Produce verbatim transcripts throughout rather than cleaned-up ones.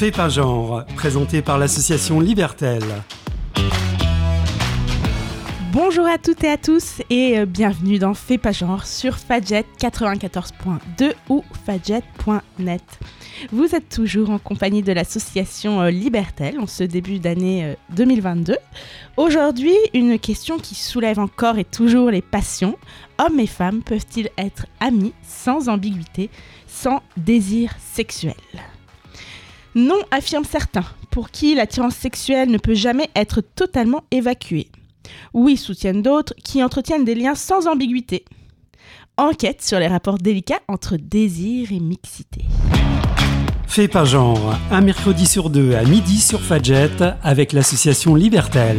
Fait pas genre, présenté par l'association Libertel. Bonjour à toutes et à tous et bienvenue dans Fait pas genre sur Fadjet quatre-vingt-quatorze point deux ou fadjet point net. Vous êtes toujours en compagnie de l'association Libertel en ce début d'année deux mille vingt-deux. Aujourd'hui, une question qui soulève encore et toujours les passions. Hommes et femmes peuvent-ils être amis sans ambiguïté, sans désir sexuel ? Non, affirment certains, pour qui l'attirance sexuelle ne peut jamais être totalement évacuée. Oui, soutiennent d'autres, qui entretiennent des liens sans ambiguïté. Enquête sur les rapports délicats entre désir et mixité. Fait pas genre, un mercredi sur deux à midi sur Fadjet avec l'association Libertel.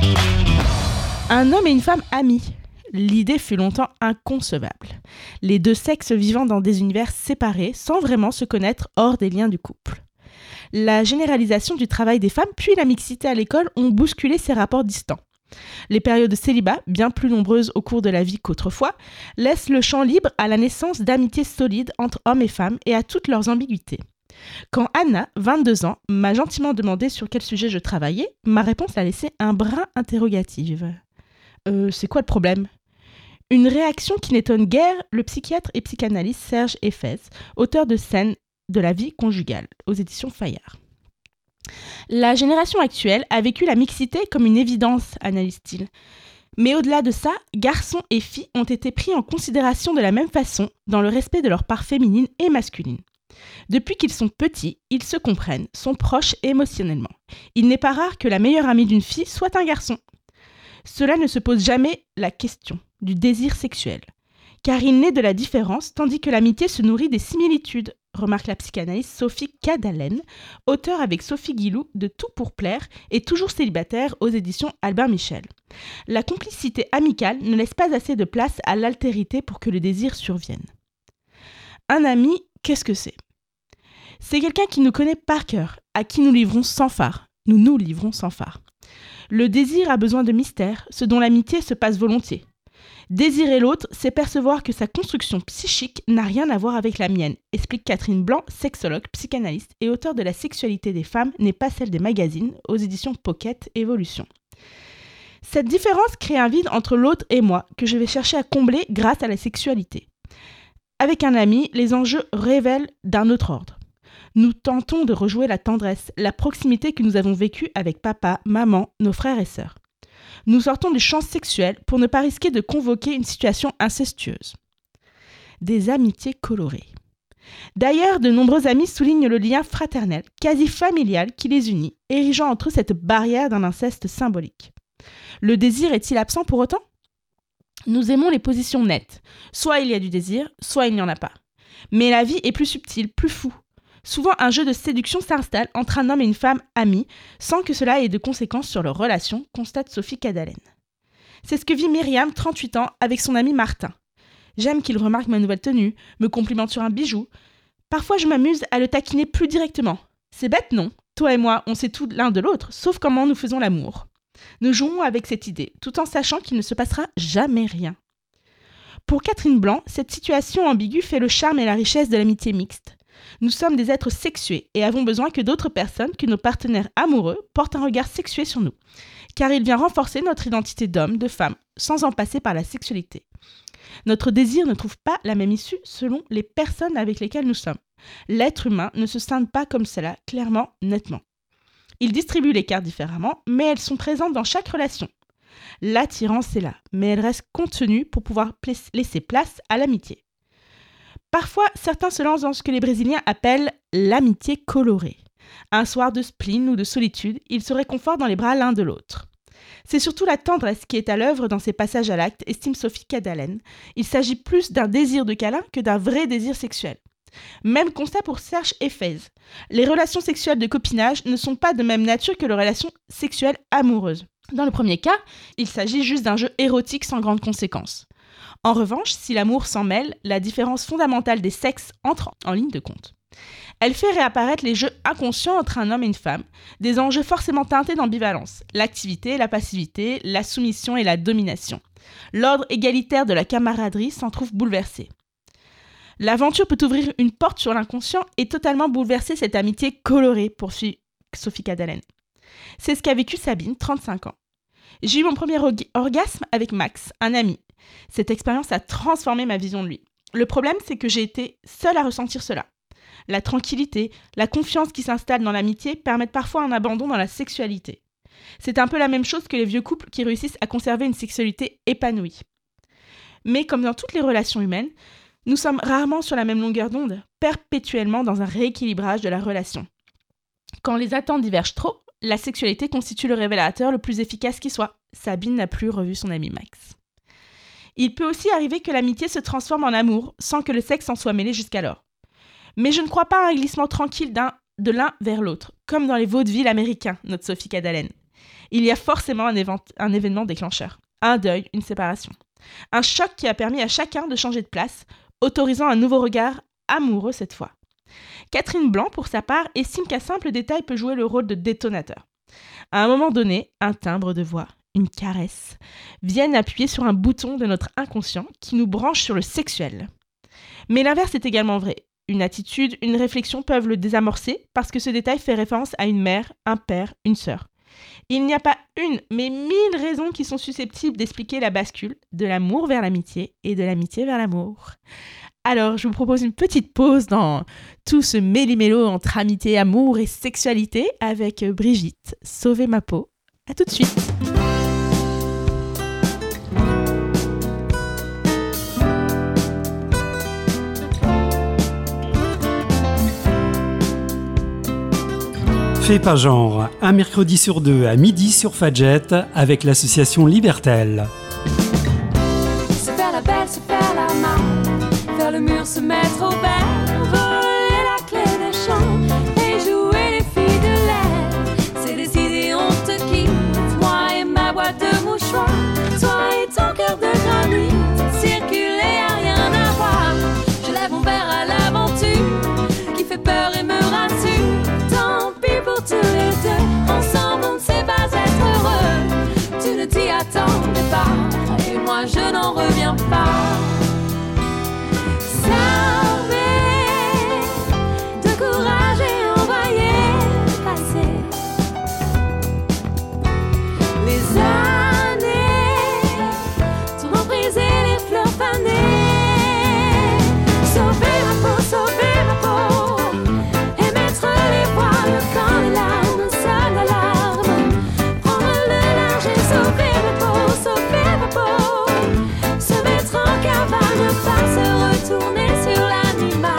Un homme et une femme amis. L'idée fut longtemps inconcevable. Les deux sexes vivant dans des univers séparés sans vraiment se connaître hors des liens du couple. La généralisation du travail des femmes puis la mixité à l'école ont bousculé ces rapports distants. Les périodes de célibat, bien plus nombreuses au cours de la vie qu'autrefois, laissent le champ libre à la naissance d'amitiés solides entre hommes et femmes et à toutes leurs ambiguïtés. Quand Anna, vingt-deux ans, m'a gentiment demandé sur quel sujet je travaillais, ma réponse a laissé un brin interrogative. Euh, c'est quoi le problème ? Une réaction qui n'étonne guère le psychiatre et psychanalyste Serge Effès, auteur de Scènes de la vie conjugale, aux éditions Fayard. La génération actuelle a vécu la mixité comme une évidence, analyse-t-il. Mais au-delà de ça, garçons et filles ont été pris en considération de la même façon, dans le respect de leur part féminine et masculine. Depuis qu'ils sont petits, ils se comprennent, sont proches émotionnellement. Il n'est pas rare que la meilleure amie d'une fille soit un garçon. Cela ne se pose jamais la question du désir sexuel, car il naît de la différence, tandis que l'amitié se nourrit des similitudes, remarque la psychanalyste Sophie Cadalen, auteure avec Sophie Guilou de Tout pour plaire et toujours célibataire aux éditions Albin Michel. La complicité amicale ne laisse pas assez de place à l'altérité pour que le désir survienne. Un ami, qu'est-ce que c'est ? C'est quelqu'un qui nous connaît par cœur, à qui nous livrons sans phare. Nous nous livrons sans phare. Le désir a besoin de mystère, ce dont l'amitié se passe volontiers. Désirer l'autre, c'est percevoir que sa construction psychique n'a rien à voir avec la mienne, explique Catherine Blanc, sexologue, psychanalyste et auteure de La sexualité des femmes n'est pas celle des magazines, aux éditions Pocket Évolution. Cette différence crée un vide entre l'autre et moi, que je vais chercher à combler grâce à la sexualité. Avec un ami, les enjeux révèlent d'un autre ordre. Nous tentons de rejouer la tendresse, la proximité que nous avons vécue avec papa, maman, nos frères et sœurs. Nous sortons du champ sexuel pour ne pas risquer de convoquer une situation incestueuse. Des amitiés colorées. D'ailleurs, de nombreux amis soulignent le lien fraternel, quasi familial, qui les unit, érigeant entre eux cette barrière d'un inceste symbolique. Le désir est-il absent pour autant ? Nous aimons les positions nettes. Soit il y a du désir, soit il n'y en a pas. Mais la vie est plus subtile, plus floue. Souvent, un jeu de séduction s'installe entre un homme et une femme amis, sans que cela ait de conséquences sur leur relation, constate Sophie Cadalen. C'est ce que vit Myriam, trente-huit ans, avec son ami Martin. J'aime qu'il remarque ma nouvelle tenue, me complimente sur un bijou. Parfois, je m'amuse à le taquiner plus directement. C'est bête, non ? Toi et moi, on sait tout l'un de l'autre, sauf comment nous faisons l'amour. Nous jouons avec cette idée, tout en sachant qu'il ne se passera jamais rien. Pour Catherine Blanc, cette situation ambiguë fait le charme et la richesse de l'amitié mixte. Nous sommes des êtres sexués et avons besoin que d'autres personnes, que nos partenaires amoureux, portent un regard sexué sur nous, car il vient renforcer notre identité d'homme, de femme, sans en passer par la sexualité. Notre désir ne trouve pas la même issue selon les personnes avec lesquelles nous sommes. L'être humain ne se scinde pas comme cela, clairement, nettement. Il distribue les cartes différemment, mais elles sont présentes dans chaque relation. L'attirance est là, mais elle reste contenue pour pouvoir laisser place à l'amitié. Parfois, certains se lancent dans ce que les Brésiliens appellent l'amitié colorée. Un soir de spleen ou de solitude, ils se réconfortent dans les bras l'un de l'autre. C'est surtout la tendresse qui est à l'œuvre dans ces passages à l'acte, estime Sophie Cadalen. Il s'agit plus d'un désir de câlin que d'un vrai désir sexuel. Même constat pour Serge Effès. Les relations sexuelles de copinage ne sont pas de même nature que les relations sexuelles amoureuses. Dans le premier cas, il s'agit juste d'un jeu érotique sans grandes conséquences. En revanche, si l'amour s'en mêle, la différence fondamentale des sexes entre en ligne de compte. Elle fait réapparaître les jeux inconscients entre un homme et une femme, des enjeux forcément teintés d'ambivalence, l'activité, la passivité, la soumission et la domination. L'ordre égalitaire de la camaraderie s'en trouve bouleversé. L'aventure peut ouvrir une porte sur l'inconscient et totalement bouleverser cette amitié colorée, poursuit Sophie Cadalen. C'est ce qu'a vécu Sabine, trente-cinq ans. J'ai eu mon premier org- orgasme avec Max, un ami. Cette expérience a transformé ma vision de lui. Le problème, c'est que j'ai été seule à ressentir cela. La tranquillité, la confiance qui s'installe dans l'amitié permettent parfois un abandon dans la sexualité. C'est un peu la même chose que les vieux couples qui réussissent à conserver une sexualité épanouie. Mais comme dans toutes les relations humaines, nous sommes rarement sur la même longueur d'onde, perpétuellement dans un rééquilibrage de la relation. Quand les attentes divergent trop, la sexualité constitue le révélateur le plus efficace qui soit. Sabine n'a plus revu son ami Max. Il peut aussi arriver que l'amitié se transforme en amour, sans que le sexe en soit mêlé jusqu'alors. Mais je ne crois pas à un glissement tranquille d'un, de l'un vers l'autre, comme dans les vaudevilles américains, note Sophie Cadalen. Il y a forcément un, évent, un événement déclencheur, un deuil, une séparation. Un choc qui a permis à chacun de changer de place, autorisant un nouveau regard amoureux cette fois. Catherine Blanc, pour sa part, estime qu'un simple détail peut jouer le rôle de détonateur. À un moment donné, un timbre de voix, une caresse, viennent appuyer sur un bouton de notre inconscient qui nous branche sur le sexuel. Mais l'inverse est également vrai. Une attitude, une réflexion peuvent le désamorcer parce que ce détail fait référence à une mère, un père, une sœur. Il n'y a pas une, mais mille raisons qui sont susceptibles d'expliquer la bascule de l'amour vers l'amitié et de l'amitié vers l'amour. Alors, je vous propose une petite pause dans tout ce méli-mélo entre amitié, amour et sexualité avec Brigitte, Sauver ma peau. À tout de suite. Fais pas genre, un mercredi sur deux à midi sur Fadjet avec l'association Libertel. Se faire la belle, se faire la malle, faire le mur, se mettre au vert, voler la clé des champs et jouer les filles de l'air. C'est décidé, on te quitte, moi et ma boîte de mouchoirs, toi et ton cœur de granit, circuler à rien à voir. Je lève mon verre à l'aventure qui fait peur et me rassure. Tant pis pour tous les deux, ensemble on ne sait pas être heureux. Tu ne t'y attendais pas et moi je n'en reviens pas. S'armer de courage et envoyer passer les années, ton emprise et les fleurs fanées. Sauver ma peau, sauver ma peau, et mettre les voiles quand les larmes sonnent l'alarme. Prendre le large et sauver ma peau, sauver ma peau, se mettre en cavale, ne pas se retourner sur l'animal.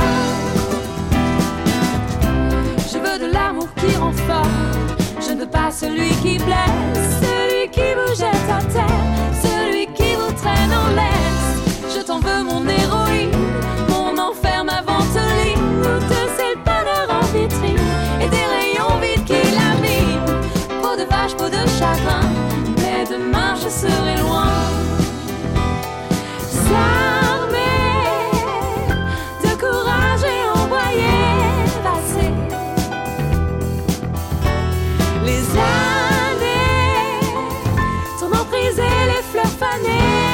Je veux de l'amour qui rend fort, je ne veux pas celui qui blesse, celui qui vous jette à terre, celui qui vous traîne en laisse. Je t'en veux mon héroïne, mon enfer, ma ventoline, de ces bonheur en vitrine et des rayons vides qui laminent. Peau de vache, peau de chagrin, mais demain je serai loin. S'armer de courage et envoyer passer les années, ton emprise et les fleurs fanées.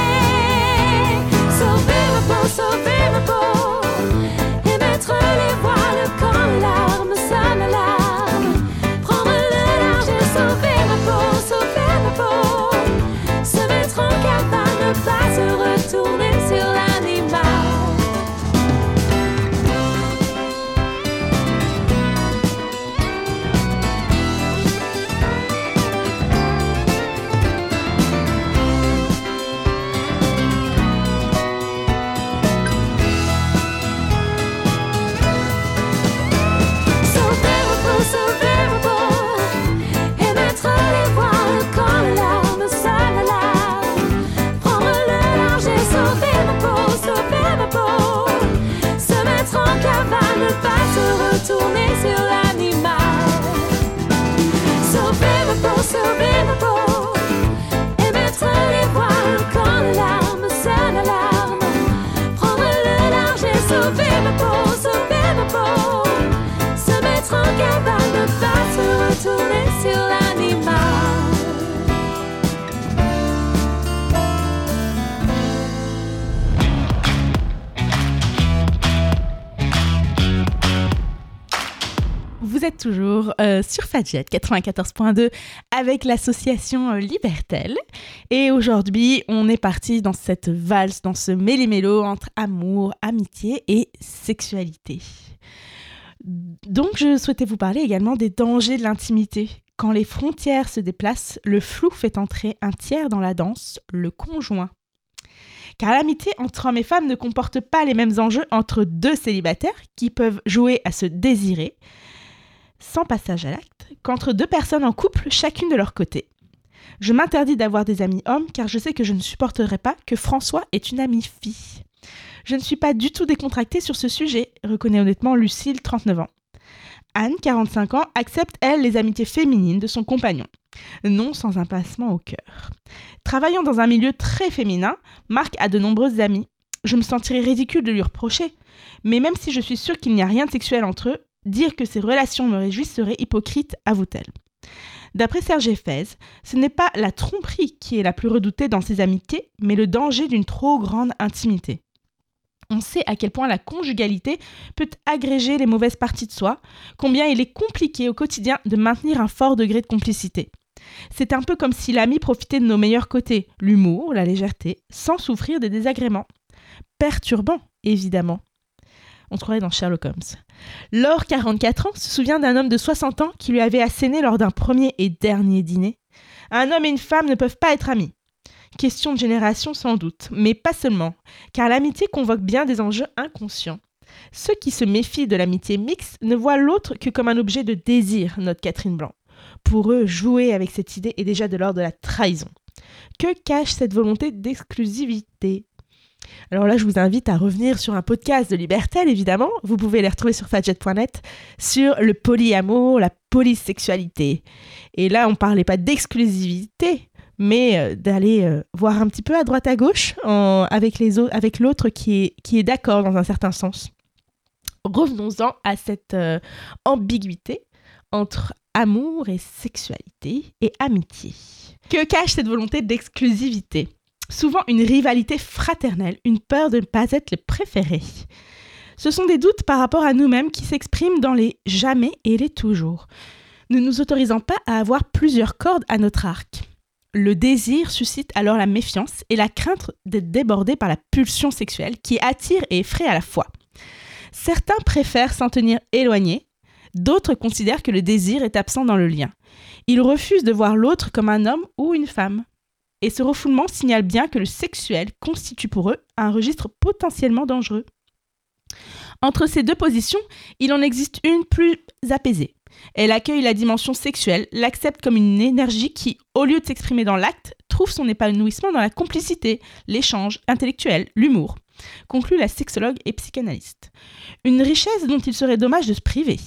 Sauver ma peau, sauver ma peau, et mettre les voiles quand les larmes sonnent l'alarme. Prendre le large et sauver ma peau, sauver ma peau, se mettre en cavale, ne pas se retourner sur l'animal. Sauver ma peau, sauver ma peau, et mettre les voiles quand les larmes sonnent l'alarme. Prendre le large et sauver êtes toujours euh, sur Fadjet quatre-vingt-quatorze point deux avec l'association euh, Libertel. Et aujourd'hui, on est parti dans cette valse, dans ce méli-mélo entre amour, amitié et sexualité. Donc, je souhaitais vous parler également des dangers de l'intimité. Quand les frontières se déplacent, le flou fait entrer un tiers dans la danse, le conjoint. Car l'amitié entre hommes et femmes ne comporte pas les mêmes enjeux entre deux célibataires qui peuvent jouer à se désirer, sans passage à l'acte, qu'entre deux personnes en couple, chacune de leur côté. Je m'interdis d'avoir des amis hommes car je sais que je ne supporterai pas que François ait une amie fille. Je ne suis pas du tout décontractée sur ce sujet, reconnaît honnêtement Lucille, trente-neuf ans. Anne, quarante-cinq ans, accepte, elle, les amitiés féminines de son compagnon. Non sans un pincement au cœur. Travaillant dans un milieu très féminin, Marc a de nombreuses amies. Je me sentirais ridicule de lui reprocher. Mais même si je suis sûre qu'il n'y a rien de sexuel entre eux, dire que ces relations me réjouissent serait hypocrite, avoue-t-elle. D'après Serge Efez, ce n'est pas la tromperie qui est la plus redoutée dans ces amitiés, mais le danger d'une trop grande intimité. On sait à quel point la conjugalité peut agréger les mauvaises parties de soi, combien il est compliqué au quotidien de maintenir un fort degré de complicité. C'est un peu comme si l'ami profitait de nos meilleurs côtés, l'humour, la légèreté, sans souffrir des désagréments. Perturbant, évidemment. On se croirait dans Sherlock Holmes. Laure, quarante-quatre ans, se souvient d'un homme de soixante ans qui lui avait asséné lors d'un premier et dernier dîner. Un homme et une femme ne peuvent pas être amis. Question de génération sans doute, mais pas seulement, car l'amitié convoque bien des enjeux inconscients. Ceux qui se méfient de l'amitié mixte ne voient l'autre que comme un objet de désir, note Catherine Blanc. Pour eux, jouer avec cette idée est déjà de l'ordre de la trahison. Que cache cette volonté d'exclusivité ? Alors là, je vous invite à revenir sur un podcast de Libertel, évidemment. Vous pouvez les retrouver sur fadjet point net, sur le polyamour, la polysexualité. Et là, on ne parlait pas d'exclusivité, mais euh, d'aller euh, voir un petit peu à droite à gauche en, avec, les autres, avec l'autre qui est, qui est d'accord dans un certain sens. Revenons-en à cette euh, ambiguïté entre amour et sexualité et amitié. Que cache cette volonté d'exclusivité ? Souvent une rivalité fraternelle, une peur de ne pas être les préférés. Ce sont des doutes par rapport à nous-mêmes qui s'expriment dans les jamais et les toujours, ne nous autorisant pas à avoir plusieurs cordes à notre arc. Le désir suscite alors la méfiance et la crainte d'être débordé par la pulsion sexuelle qui attire et effraie à la fois. Certains préfèrent s'en tenir éloignés, d'autres considèrent que le désir est absent dans le lien. Ils refusent de voir l'autre comme un homme ou une femme. Et ce refoulement signale bien que le sexuel constitue pour eux un registre potentiellement dangereux. Entre ces deux positions, il en existe une plus apaisée. Elle accueille la dimension sexuelle, l'accepte comme une énergie qui, au lieu de s'exprimer dans l'acte, trouve son épanouissement dans la complicité, l'échange intellectuel, l'humour, conclut la sexologue et psychanalyste. Une richesse dont il serait dommage de se priver.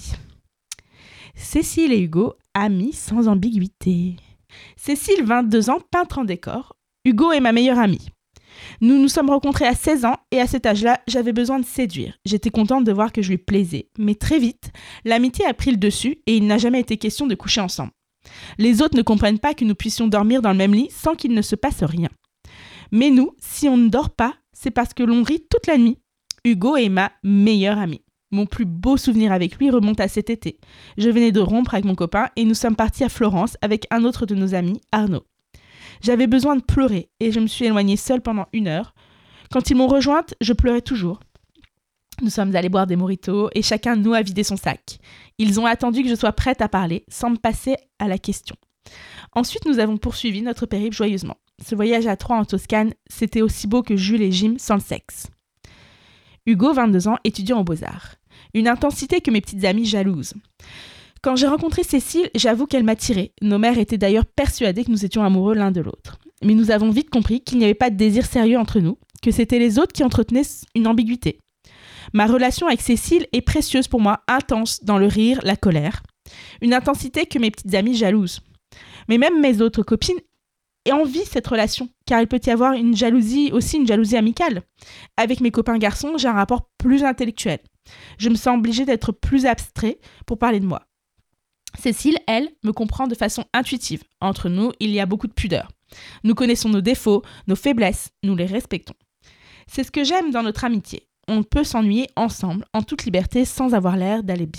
Cécile et Hugo, amis sans ambiguïté. Cécile, vingt-deux ans, peintre en décor. Hugo est ma meilleure amie. Nous nous sommes rencontrés à seize ans et à cet âge-là, j'avais besoin de séduire. J'étais contente de voir que je lui plaisais. Mais très vite, l'amitié a pris le dessus et il n'a jamais été question de coucher ensemble. Les autres ne comprennent pas que nous puissions dormir dans le même lit sans qu'il ne se passe rien. Mais nous, si on ne dort pas, c'est parce que l'on rit toute la nuit. Hugo est ma meilleure amie. Mon plus beau souvenir avec lui remonte à cet été. Je venais de rompre avec mon copain et nous sommes partis à Florence avec un autre de nos amis, Arnaud. J'avais besoin de pleurer et je me suis éloignée seule pendant une heure. Quand ils m'ont rejointe, je pleurais toujours. Nous sommes allés boire des mojitos et chacun de nous a vidé son sac. Ils ont attendu que je sois prête à parler sans me passer à la question. Ensuite, nous avons poursuivi notre périple joyeusement. Ce voyage à trois en Toscane, c'était aussi beau que Jules et Jim sans le sexe. Hugo, vingt-deux ans, étudiant aux Beaux-Arts. Une intensité que mes petites amies jalousent. Quand j'ai rencontré Cécile, j'avoue qu'elle m'attirait. Nos mères étaient d'ailleurs persuadées que nous étions amoureux l'un de l'autre. Mais nous avons vite compris qu'il n'y avait pas de désir sérieux entre nous, que c'était les autres qui entretenaient une ambiguïté. Ma relation avec Cécile est précieuse pour moi, intense dans le rire, la colère. Une intensité que mes petites amies jalousent. Mais même mes autres copines envient cette relation, car il peut y avoir une jalousie, aussi une jalousie amicale. Avec mes copains garçons, j'ai un rapport plus intellectuel. Je me sens obligée d'être plus abstrait pour parler de moi. Cécile, elle, me comprend de façon intuitive. Entre nous, il y a beaucoup de pudeur. Nous connaissons nos défauts, nos faiblesses, nous les respectons. C'est ce que j'aime dans notre amitié. On peut s'ennuyer ensemble, en toute liberté, sans avoir l'air d'aller bien.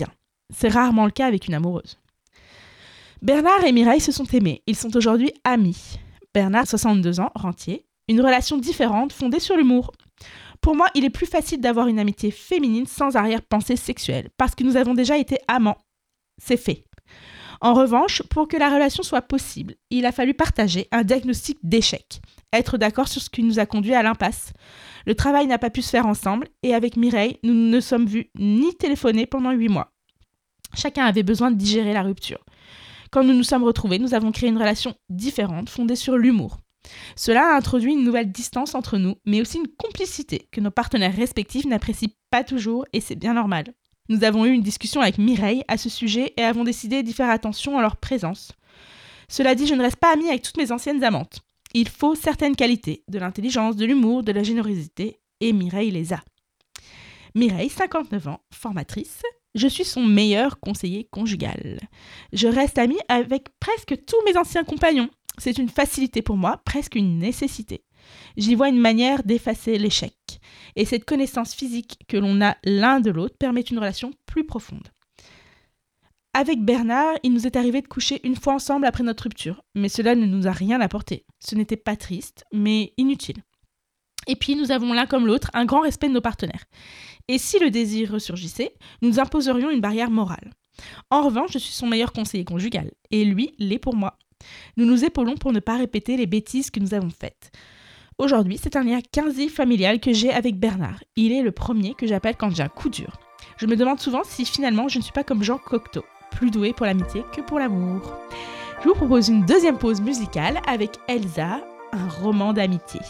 C'est rarement le cas avec une amoureuse. Bernard et Mireille se sont aimés. Ils sont aujourd'hui amis. Bernard, soixante-deux ans, rentier. Une relation différente fondée sur l'humour. Pour moi, il est plus facile d'avoir une amitié féminine sans arrière-pensée sexuelle, parce que nous avons déjà été amants. C'est fait. En revanche, pour que la relation soit possible, il a fallu partager un diagnostic d'échec, être d'accord sur ce qui nous a conduit à l'impasse. Le travail n'a pas pu se faire ensemble, et avec Mireille, nous ne nous sommes vus ni téléphoner pendant huit mois. Chacun avait besoin de digérer la rupture. Quand nous nous sommes retrouvés, nous avons créé une relation différente, fondée sur l'humour. Cela a introduit une nouvelle distance entre nous, mais aussi une complicité que nos partenaires respectifs n'apprécient pas toujours, et c'est bien normal. Nous avons eu une discussion avec Mireille à ce sujet et avons décidé d'y faire attention en leur présence. Cela dit, je ne reste pas amie avec toutes mes anciennes amantes. Il faut certaines qualités, de l'intelligence, de l'humour, de la générosité, et Mireille les a. Mireille, cinquante-neuf ans, formatrice. Je suis son meilleur conseiller conjugal. Je reste amie avec presque tous mes anciens compagnons. C'est une facilité pour moi, presque une nécessité. J'y vois une manière d'effacer l'échec. Et cette connaissance physique que l'on a l'un de l'autre permet une relation plus profonde. Avec Bernard, il nous est arrivé de coucher une fois ensemble après notre rupture, mais cela ne nous a rien apporté. Ce n'était pas triste, mais inutile. Et puis, nous avons l'un comme l'autre un grand respect de nos partenaires. Et si le désir ressurgissait, nous imposerions une barrière morale. En revanche, je suis son meilleur conseiller conjugal, et lui l'est pour moi. Nous nous épaulons pour ne pas répéter les bêtises que nous avons faites. Aujourd'hui, c'est un lien quasi-familial que j'ai avec Bernard. Il est le premier que j'appelle quand j'ai un coup dur. Je me demande souvent si finalement je ne suis pas comme Jean Cocteau, plus doué pour l'amitié que pour l'amour. Je vous propose une deuxième pause musicale avec Elsa, un roman d'amitié.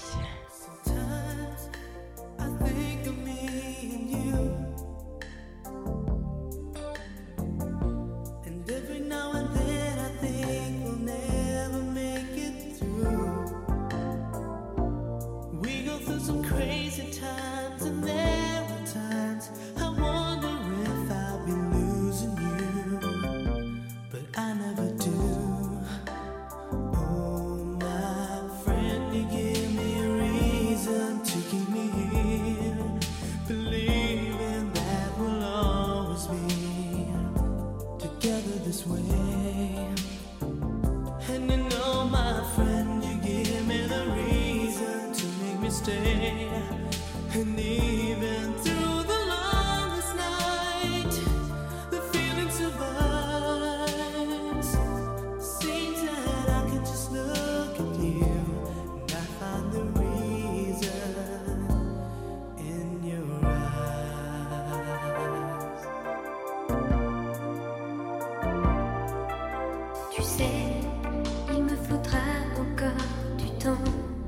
Tu sais, il me faudra encore du temps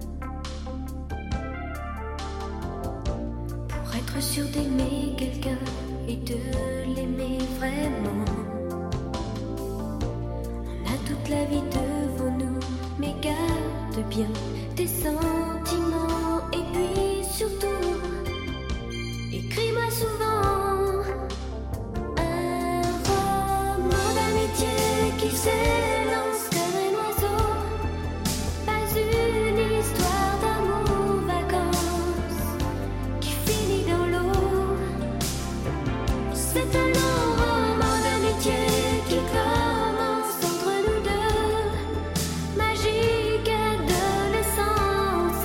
pour être sûr d'aimer quelqu'un et de l'aimer vraiment. On a toute la vie devant nous, mais garde bien tes sentiments. Et puis surtout, écris-moi souvent un roman d'amitié qui s'élance comme un oiseau. Pas une histoire d'amour, vacances qui finit dans l'eau. C'est un long roman d'amitié qui commence entre nous deux. Magique adolescence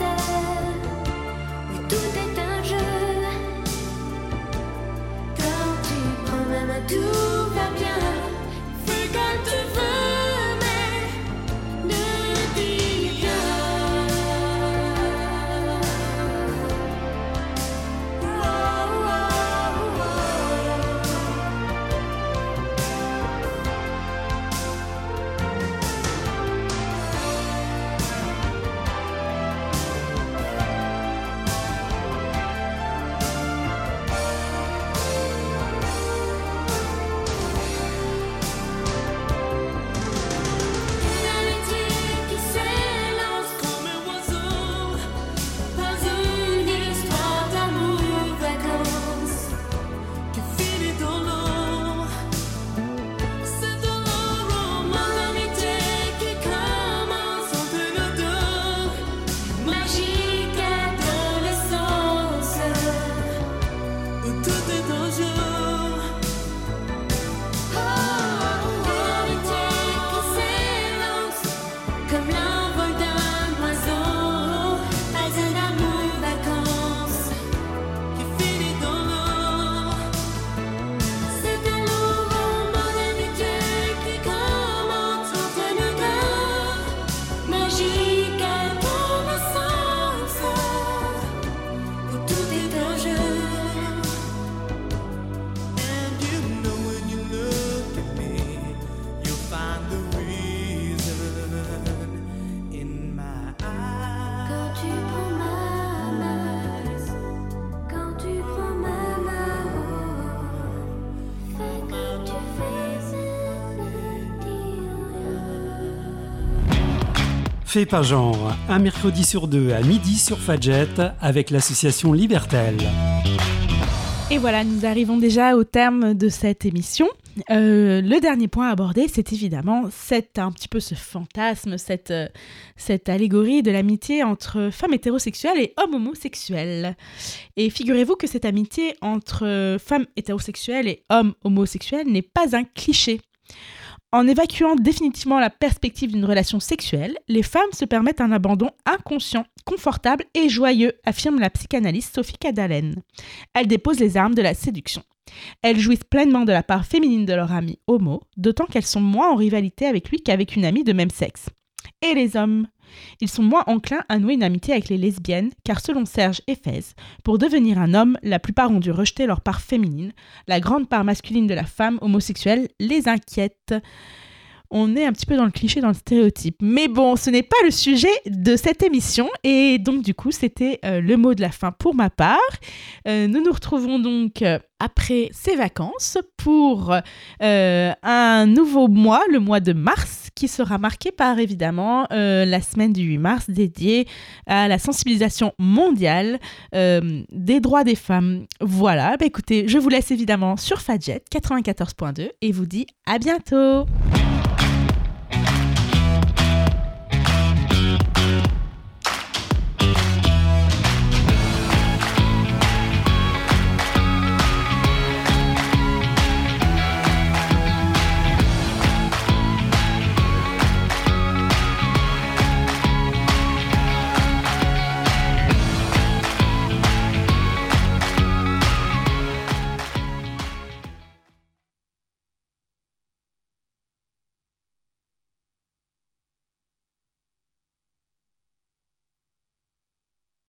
Fais pas genre, un mercredi sur deux à midi sur Fadjet avec l'association Libertel. Et voilà, nous arrivons déjà au terme de cette émission. Euh, le dernier point à aborder, c'est évidemment cette, un petit peu ce fantasme, cette, euh, cette allégorie de l'amitié entre femmes hétérosexuelles et hommes homosexuels. Et figurez-vous que cette amitié entre femmes hétérosexuelles et hommes homosexuels n'est pas un cliché. En évacuant définitivement la perspective d'une relation sexuelle, les femmes se permettent un abandon inconscient, confortable et joyeux, affirme la psychanalyste Sophie Cadalen. Elles déposent les armes de la séduction. Elles jouissent pleinement de la part féminine de leur ami homo, d'autant qu'elles sont moins en rivalité avec lui qu'avec une amie de même sexe. Et les hommes ? Ils sont moins enclins à nouer une amitié avec les lesbiennes, car selon Serge Effès, pour devenir un homme, la plupart ont dû rejeter leur part féminine. La grande part masculine de la femme homosexuelle les inquiète. On est un petit peu dans le cliché, dans le stéréotype. Mais bon, ce n'est pas le sujet de cette émission. Et donc, du coup, c'était euh, le mot de la fin pour ma part. Euh, nous nous retrouvons donc euh, après ces vacances pour euh, un nouveau mois, le mois de mars, qui sera marqué par, évidemment, euh, la semaine du huit mars dédiée à la sensibilisation mondiale euh, des droits des femmes. Voilà, bah, écoutez, je vous laisse évidemment sur Fadjet quatre-vingt-quatorze point deux et vous dis à bientôt.